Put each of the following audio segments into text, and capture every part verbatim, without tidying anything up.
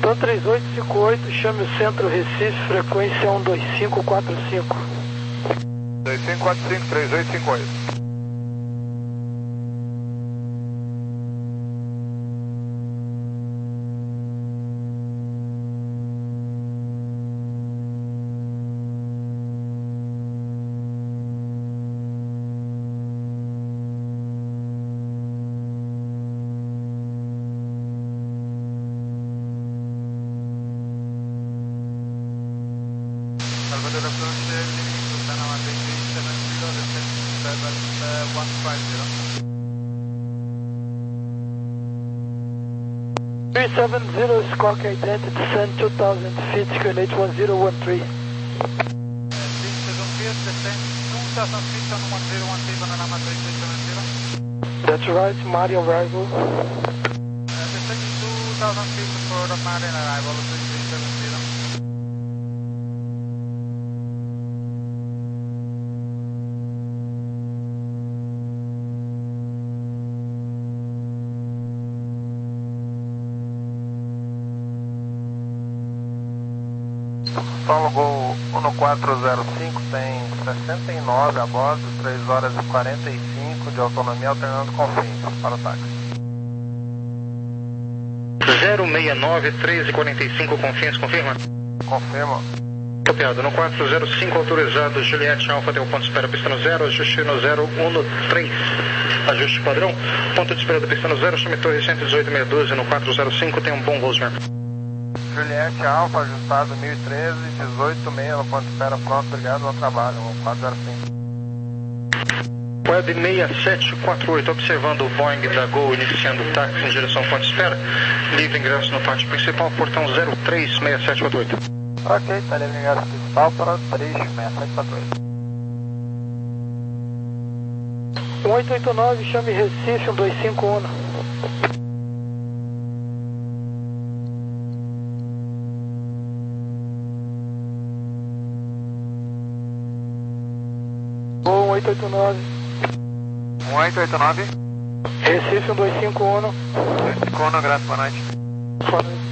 Então três oito cinco oito, chame o centro Recife, frequência um dois cinco quatro cinco. dois cinco quatro cinco, três oito cinco oito. Salvador approach leaving Sultana one three seven zero, descent level one five zero. three seven zero, Squawk identity, descend two thousand feet, square eight one zero one three. three seven feet, descend two thousand feet on one zero one three, Banana three three seven zero. That's right, Mario arrival. Uh, descending two thousand feet for the Marian arrival, three three seven zero. Paulo Gol um quatro zero cinco tem sessenta e nove a bordo, três horas e quarenta e cinco de autonomia alternando com fim para o táxi. zero seis nove, três e quarenta e cinco com fins, confirma? Confirma. Copiado, no quatro zero cinco autorizado, Juliette Alfa, tem o ponto de espera, pista no zero, ajuste no zero um três. Ajuste padrão, ponto de espera da pista no zero, chame Torre cento e dezoito meia dúzia, no quatro zero cinco, tem um bom voo, senhor. Juliette Alfa, ajustado mil e treze, dezoito meia no ponto de espera, pronto, obrigado, bom trabalho, quatro zero cinco. Web seis sete quatro oito, observando o Boeing da Gol, iniciando o táxi em direção ao ponto de espera, livre ingresso no pátio principal, portão zero três seis sete quatro oito. Ok, está livre ingresso principal para o três seis sete quatro oito. um oito oito nove, chame Recife, um dois cinco um. um oito oito nove. um oito oito nove. Recife, um dois cinco um. Cono, graças, boa noite. Boa noite.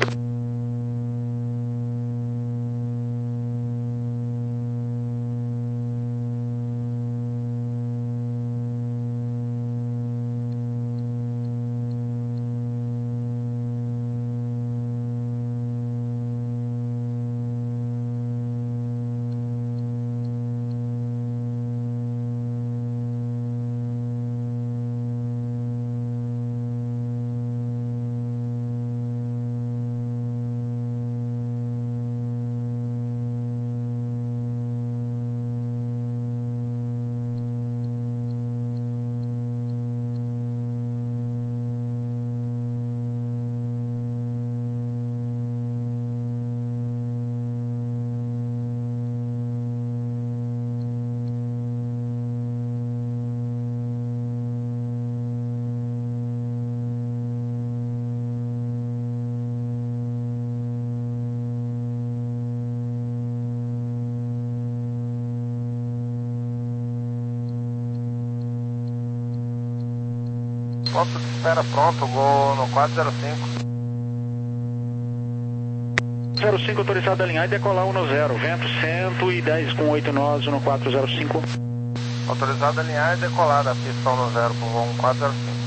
Ponto de espera pronto, Gol no quatro zero cinco. zero cinco autorizado a alinhar e decolar um no zero, vento cento e dez com oito nós no quatro zero cinco. Autorizado a alinhar e decolar da pista um no zero com voo quatro zero cinco.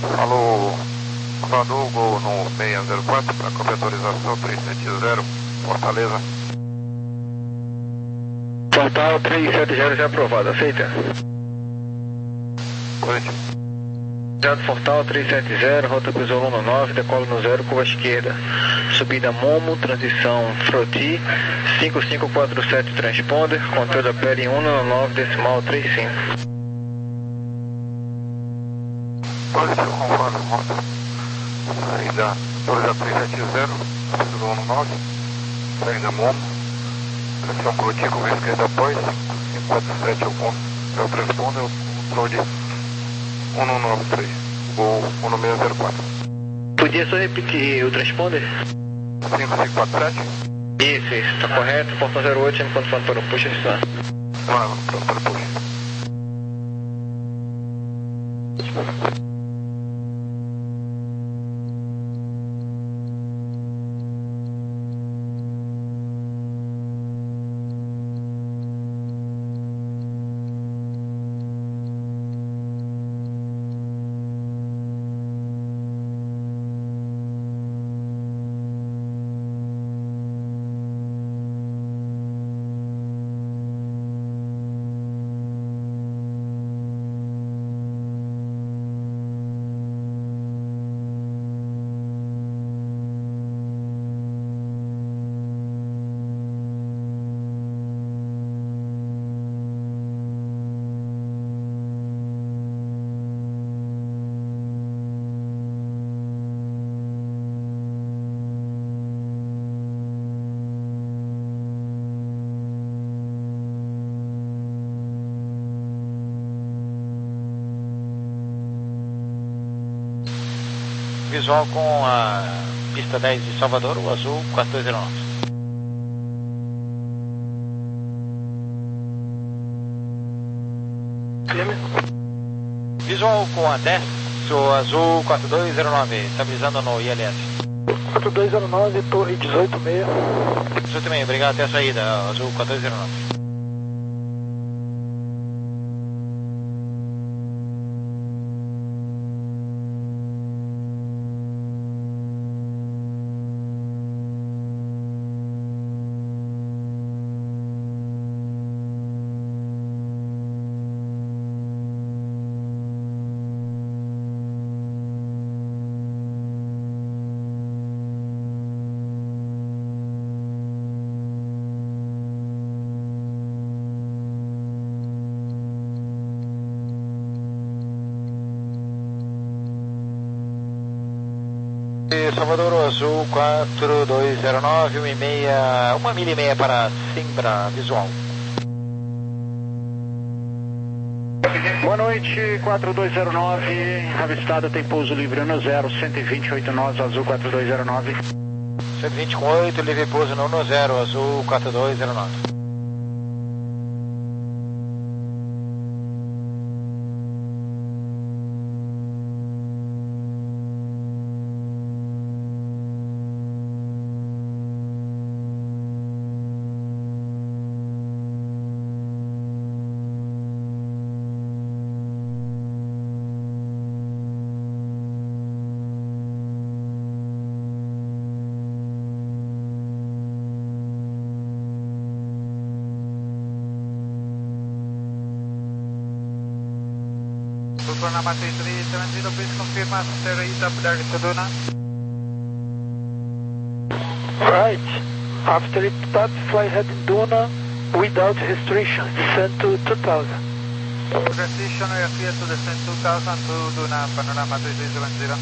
Alô, Salvador, Gol no seis zero quatro para cobertorização três sete zero, Fortaleza. Portal três sete zero já aprovado, aceita. Positivo. Jato Fortal três sete zero, rota Cruzeiro um nove, decolo no zero, curva esquerda. Subida Momo, transição Froti, cinco cinco quatro sete transponder, controle da P L um nove decimal trinta e cinco. Positivo, conforme, rota. Saída Cruzeiro três sete zero, Cruzeiro um nove, saída Momo, transição Froti, curva esquerda após, cinco cinco quatro sete é o ponto, é o transponder, controle um nove três, Gol um seis zero quatro. Podia só repetir o transponder? cinco cinco quatro sete? Isso, isso, está correto. Portão zero oito, enquanto fator puxa está. Ah, pronto, puxa. Visual com a pista dez de Salvador, o azul quatro dois zero nove. Visual com a dez, o azul quatro dois zero nove, estabilizando no I L S. quatro dois zero nove, torre dezoito seis. dezoito seis, obrigado, até a saída, azul quatro dois zero nove. Salvador, azul quatro dois zero nove, uma e meia, uma milha e meia para Simbra, visual. Boa noite, quatro dois zero nove, avistado tem pouso livre no zero, cento e vinte e oito nós, azul quatro dois zero nove. cento e vinte com oito, livre pouso no no zero, azul quatro dois zero nove. Tucson Matrix three seven zero, please confirm after E T A P direct to Duna. Right. After it starts, fly heading Duna without restrictions. Descend to two thousand. Restriction, we are clear to descend two thousand to Duna, Panorama three three seven zero.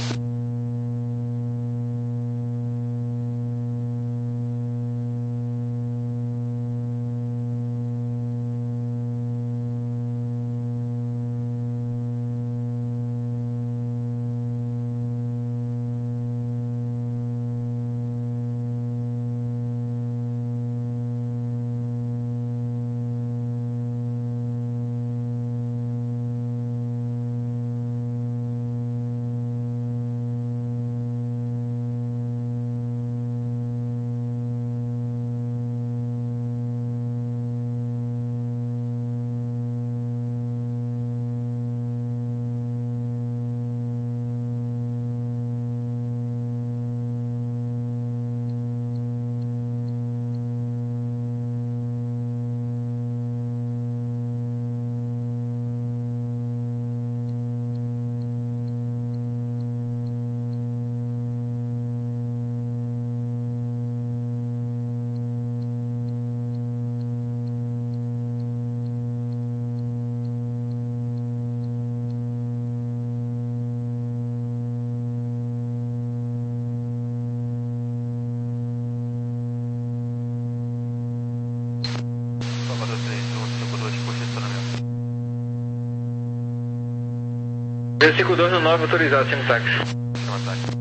zero cinco dois no nove, autorizado, sem táxi. Chama táxi.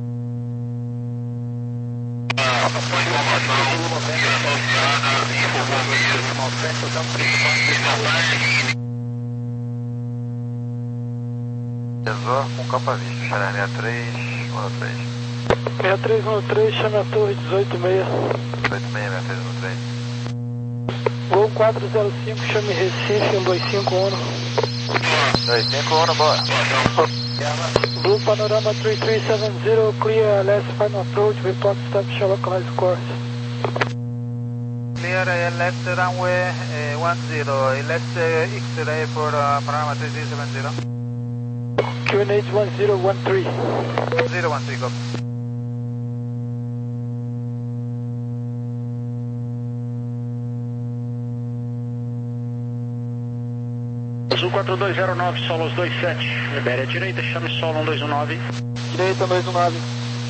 Tesor com capa vista, Xará sessenta e três, um três. sessenta e três um três, chame a torre dezoito seis. dezoito seis, sessenta e três um três. Gol quatro zero cinco, chame Recife, um dois cinco um. dois cinco um, bora. Blue Panorama três três sete zero, clear L S final approach, report stop shall localize course. Clear L S runway uh, one zero, L S uh, X-ray for uh, Panorama três três sete zero. Q N H one zero one three. zero one three, go. Azul quatro dois zero nove, Solos dois sete, libere a direita, chame Solo um dois um nove. Direita dois um nove.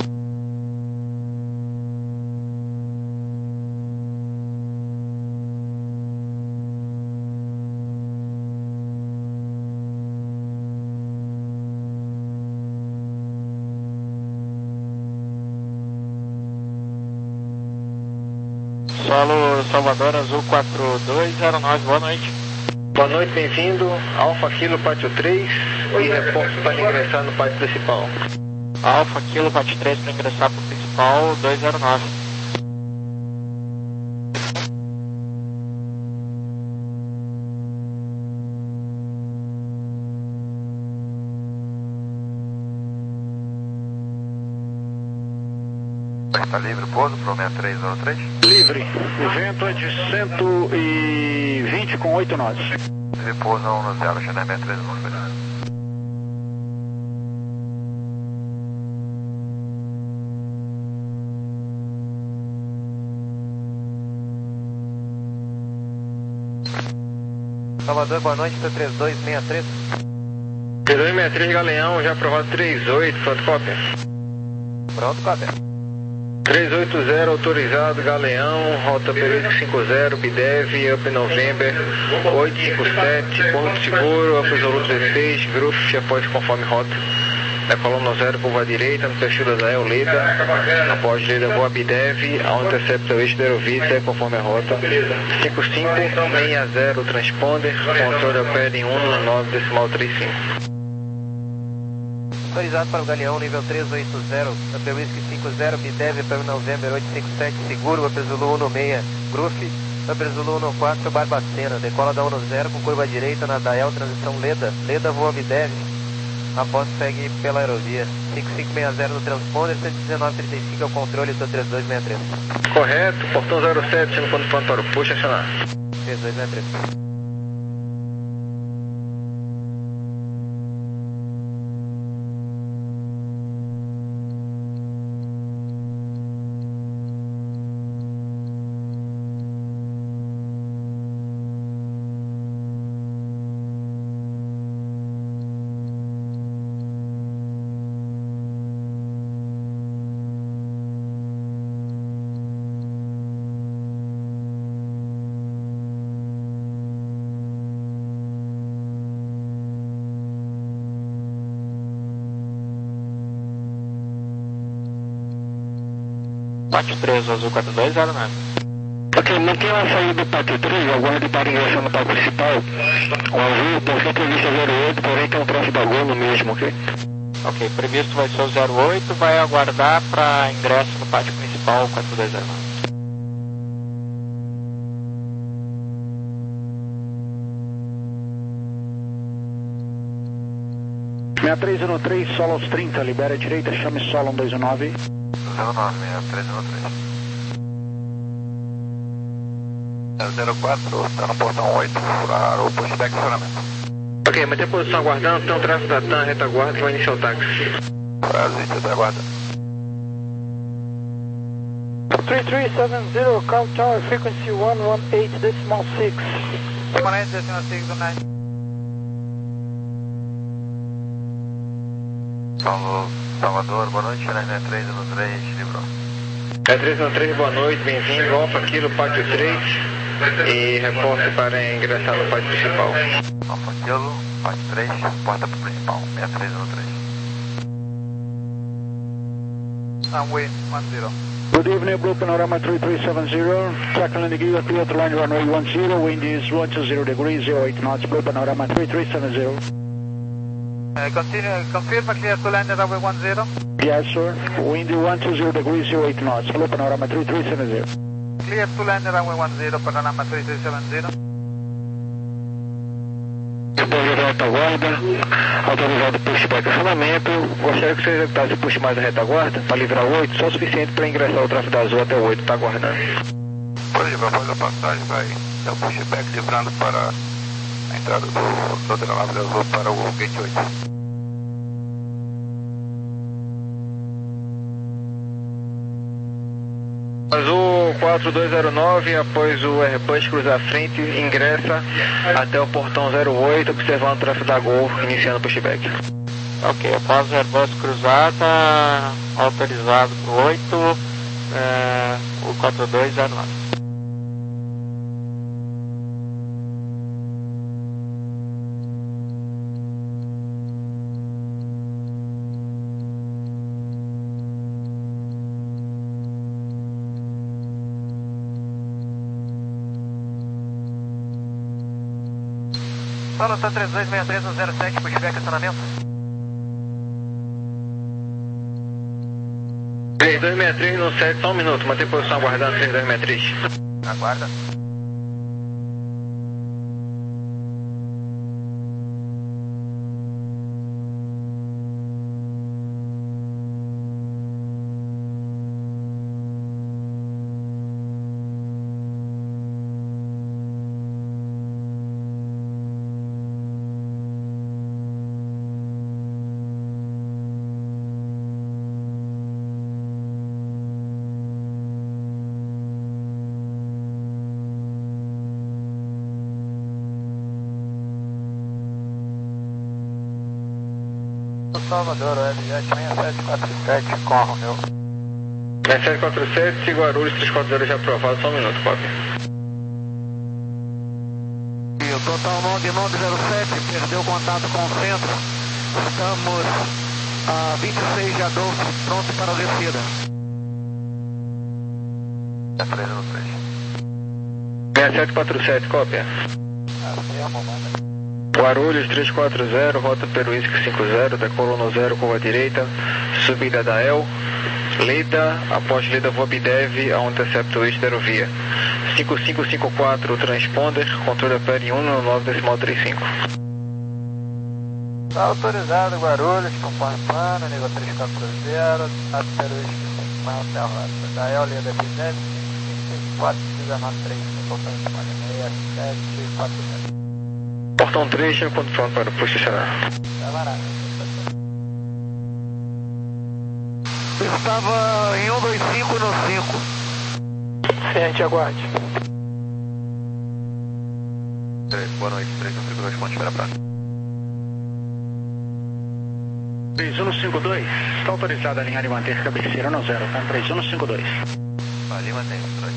Solo Salvador, Azul quatro dois zero nove, boa noite. Boa noite, bem-vindo, Alfa Kilo Pátio três e reforço para ingressar no pátio principal. Alfa Kilo Pátio três para ingressar para o principal, dois zero nove. Está livre o pouso para o sessenta e três zero três? Livre, o vento é de cento e vinte com oito nós. Livre pouso um zero, Xará sessenta e três um três. Salvador, boa noite, T três dois seis três. T dois sessenta e três Galeão, já aprovado três oito, pronto, cópia. Pronto, cópia. três oito zero, autorizado, Galeão, rota período cinco zero, B D E V, Up November, oito cinco sete, Porto Seguro, Absoluto dezesseis, Groove, após conforme rota. Da coluna zero, curva à direita, no perfil da Zael Leda, após Leda, voa B D E V, ao intercepta o eixo da Aerovita, conforme a rota. cinco cinco seis zero, transponder, controle opera em um nove decimal trinta e cinco. Autorizado para o Galeão, nível três oito zero, Upper Whisky cinco zero, B D E V, Upper November oito cinco sete, seguro, Upper Zulu um seis, Groove, Upper Zulu um quatro, Barbacena, decola da um zero com curva à direita na Dael, transição Leda, Leda voa B D E V, após segue pela aerovia, cinco cinco seis zero no transponder, cento e dezenove trinta e cinco é o controle do três dois seis três. Correto, portão zero sete, no ponto Pantoro, puxa acionar. três dois seis três. Pátio três, Azul quatro dois zero nove. Ok, mantenha a saída do pátio três, aguarde para ingressar no pátio principal. O Azul tem sua prevista zero oito, porém tem um tráfego da Gol no mesmo, ok? Ok, previsto vai ser o zero oito, vai aguardar para ingresso no pátio principal, quatro dois zero nove. sessenta e três zero três, Solos trinta, libera a direita, chame Solo um dois um nove. zero nove, sessenta e três zero três. zero quatro, está no portão oito, para o pushback estacionamento. Ok, mantém a posição aguardando, tem um tráfego da TAM, retaguarda, que vai iniciar o táxi. Brasil, retaguarda. três três sete zero, Cal Tower, frequency one one eight decimal six. one eight decimal six, nine. Salvador, boa noite, Xará sessenta e três zero três, livrou. sessenta e três zero três, boa noite, bem-vindo, Alfa Kilo Pátio três e reforço para ingressar no pátio principal. Alfa Kilo. parte três, porta pro principal, seis três um três. Runway one zero. Good evening, Blue Panorama three three seven zero. Tackle and gear, clear to line runway one zero. Wind is one two zero degrees, zero eight knots. Blue Panorama three three seven zero. Uh, continue, confirm clear to line runway one zero. Yes, sir. Wind one two zero degrees, zero eight knots. Blue Panorama three three seven zero. Clear to line runway one zero, Panorama three three seven zero. Depois da retaguarda, autorizado pushback acionamento. Gostaria que você executasse o push mais a retaguarda para livrar o oito, só o suficiente para ingressar o tráfego da Azul até o oito, está aguardando. Pode livrar após a passagem, vai dar o pushback livrando para a entrada do, do aeronave da Azul para o gate oito. Azul quatro dois zero nove, após o Airbus cruzar a frente, ingressa até o portão zero oito, observando o tráfego da Gol, iniciando o pushback. Ok, após o Airbus cruzar, está autorizado para o oito, é, o quatro dois zero nove. Solo tá três dois seis três um zero sete, pushback acionamento. três dois seis três no sete, só um minuto, mantém posição aguardando três dois seis três. Aguarda. Salvador, Webjet seis sete quatro sete, com a Romeu. seis sete quatro sete, Guarulhos três quatro zero já aprovado, só um minuto, cópia. E o total nove nove zero sete, perdeu contato com o centro. Estamos a vinte e seis de Adolfo, pronto para a descida. três um três. seis sete quatro sete, cópia. Afirma, manda. Guarulhos três quatro zero, rota Peruísque cinco zero, decolou no zero, curva direita, subida da El, Leda, após Leda Vobdev, ao intercepto East Aerovia. cinco cinco cinco quatro, transponder, controle a pé em um nove decimal trinta e cinco. Está autorizado Guarulhos, conforme plano, nível três quatro zero, rota Peruísque cinco até a rota da El, Leda Vobdev, cinco quatro dezenove três, totalmente seis sete quatro zero. Portão três, tinha condição para posicionar. Tá barato. Estava em um dois cinco no cinco. Certo, aguarde. Boa noite, três um cinco dois, ponte para praça. três um cinco dois, está autorizada a linha de manter cabeceira no zero, tá? três um cinco dois. Valeu, mantém, dois.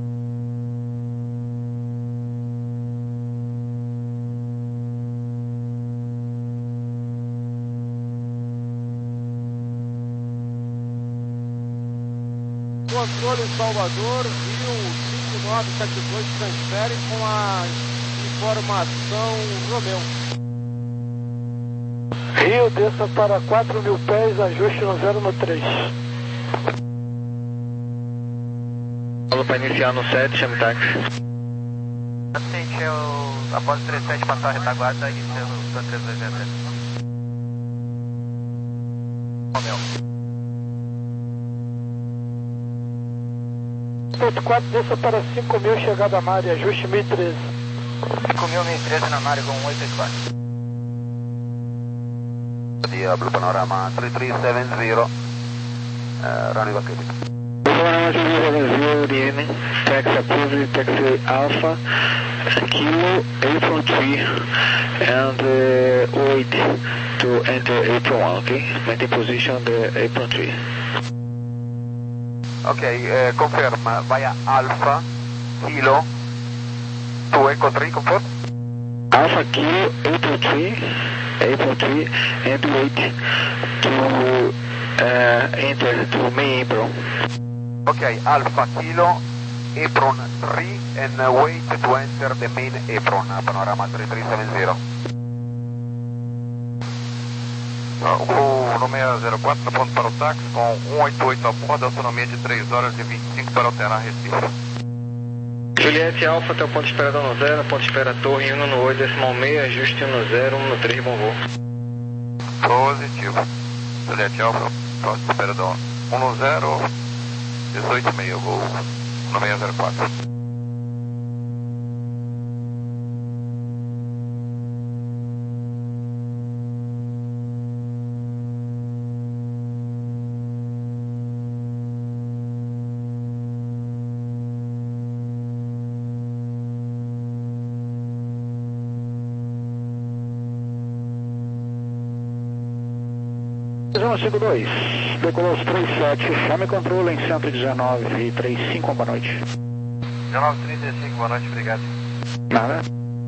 Controle Salvador, Rio cinco nove sete dois, transfere com a informação Romeu. Rio, desça para quatro mil pés, ajuste no zero no três. Falou para iniciar no sete, chame táxi. Atende o após três sete passar a retaguarda, iniciando o três dois zero três. Romeu. oito quatro, desça para cinco mil, chegada a Mari, ajuste mil e treze. cinco mil, mil e treze na Mari com oito oito quatro. Blue Panorama três três sete zero, uh, running back. Panorama three three seven zero, good evening. Taxi approved, taxi Alpha, Kilo, Apron three, and uh, wait to enter Apron one, okay? Maintain position the Apron three. Ok, eh, conferma, vai a Alfa, Kilo, tu Eco tre, conferma? Alpha Kilo April three, April three, and wait to uh, enter to main apron. Okay, Alpha Kilo Apron three and wait to enter the main apron, Panorama three three seven zero. O número zero quatro aponta para o táxi com um oito oito a bordo, autonomia de três horas e vinte e cinco para alternar Recife. Juliette Alfa, teu ponto de espera no zero, ponto de espera torre um no oito, decimal meio, ajuste um no zero, um no três, bom voo. Positivo. Juliette Alfa, ponto de espera do um no zero, dezoito e meio, voo no seis zero quatro. um cinco dois, decolou os três sete, chame controle em cento e dezenove e trinta e cinco, boa noite. dezenove e trinta e cinco, boa noite, obrigado. Nada.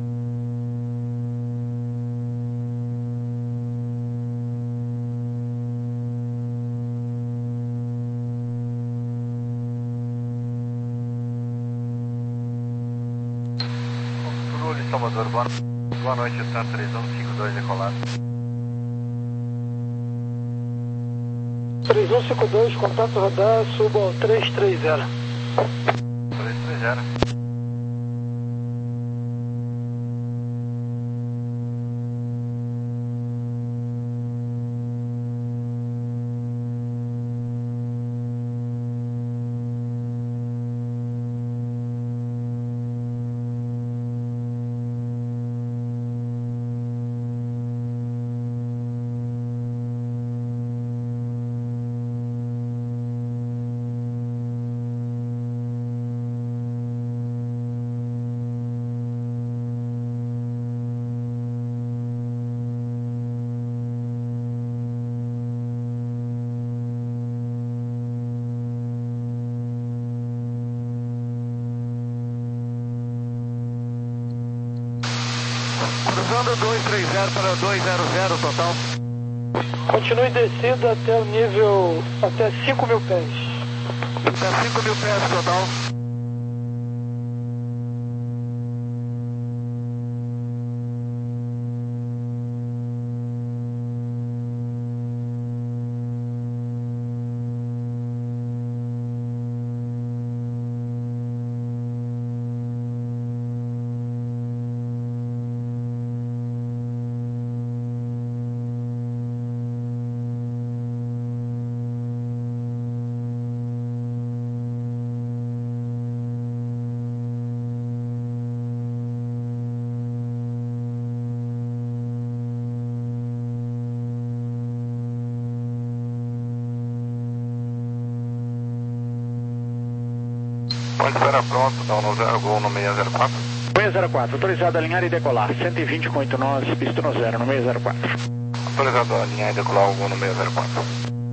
Controle Salvador, boa, boa noite, Santa três um cinco dois decolado. três um cinco dois, contato radar, suba ao três três zero. três três zero. Cruzando dois três zero para dois zero zero total. Continue descida até o nível, até cinco mil pés. Até cinco mil pés total. Pode esperar pronto, então no zero, gol no seis zero quatro. seis zero quatro, autorizado a alinhar e decolar, cento e vinte com oito nós, pista no zero, no seis zero quatro. Autorizado a alinhar e decolar o gol no seis zero quatro.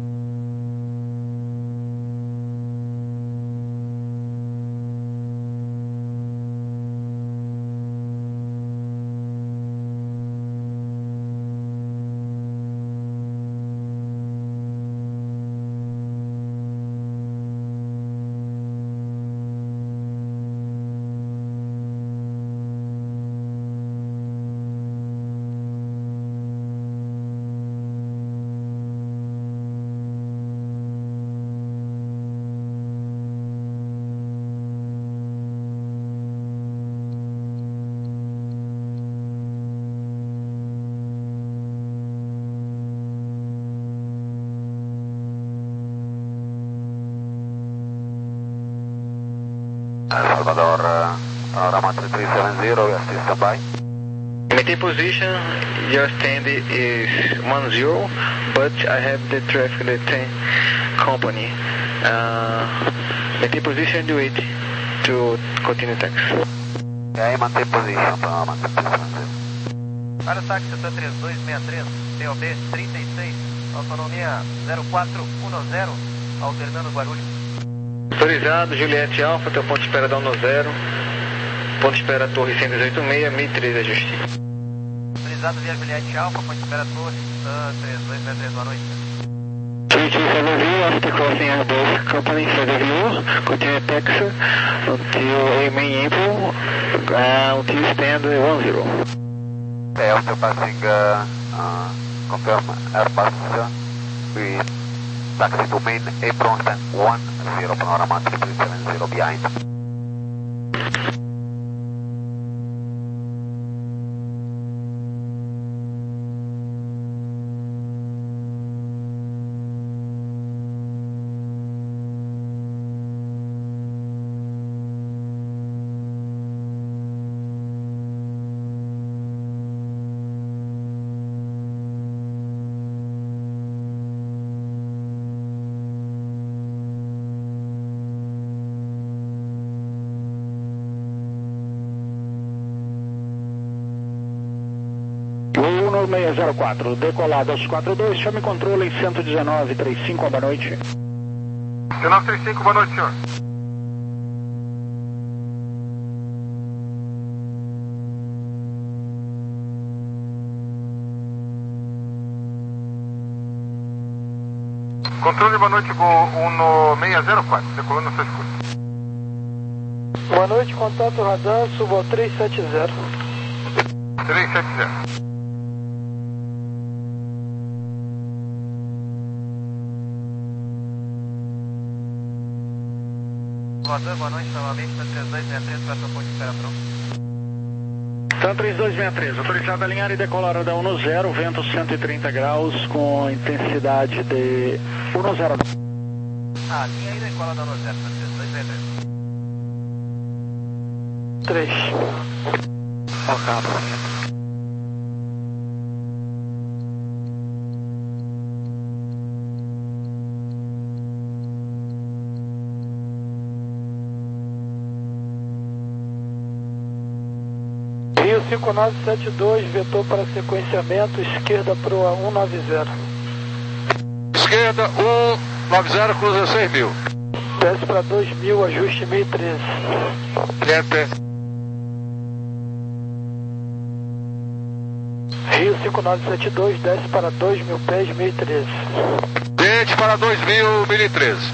Salvador, uh, Panorama three three seven zero, we are still standby. Maintain position, your stand is one zero, but I have the traffic the ten company. Uh, maintain position and wait to continue taxi. Ok, mantém position, Panorama three three seven zero. Para o táxi T três dois seis três, T O B trinta e seis, autonomia zero quatro um zero, alternando Guarulhos. Autorizado, Juliette Alfa, teu ponto de espera dá um no zero. Ponto de espera Torre cento e dezoito seis, mil e treze, ajuste. Autorizado via Juliette Alfa, ponto de espera Torre, uh, três dois seis três, boa noite. three two seven zero, after crossing Airbus Company further view, continue taxi until a main info, uh, until stand one zero. Okay, after passing, uh, uh, confirm Airbus with taxi to main apron stand one zero, panorama three three seven zero behind. um seis zero quatro, decolado aos quatro dois, chame controle em cento e dezenove, trinta e cinco, boa noite. dezenove trinta e cinco, boa noite, senhor. Controle, boa noite, Gol um seis zero quatro, decolando seus cursos. Boa noite, contato radar, subo ao três sete zero. três sete zero. Voador, boa noite, novamente, três dois seis três, para a sua ponte de espera pronto. Então, três dois seis três, autorizado a alinhar e decolar da um zero, vento cento e trinta graus, com intensidade de um zero. Ah, linha aí decola da um zero, três dois seis três. três. Ó, cabo. Rio cinco nove sete dois, vetor para sequenciamento, esquerda para o um nove zero. Esquerda, um nove zero, cruza seis mil. Desce para dois mil, ajuste mil e treze. Enter. Rio cinco nove sete dois, desce para dois mil pés, mil e treze. Desce para dois mil, mil e treze.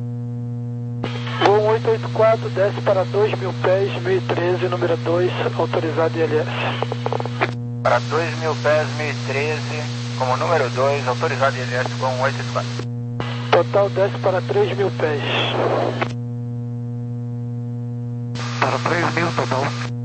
Voo oito oito quatro, desce para dois mil pés, mil e treze, número dois, autorizado I L S. Para dois mil pés, mil e treze, como número dois, autorizado I L S com oito oito quatro. Total desce para três mil pés. Para três mil total.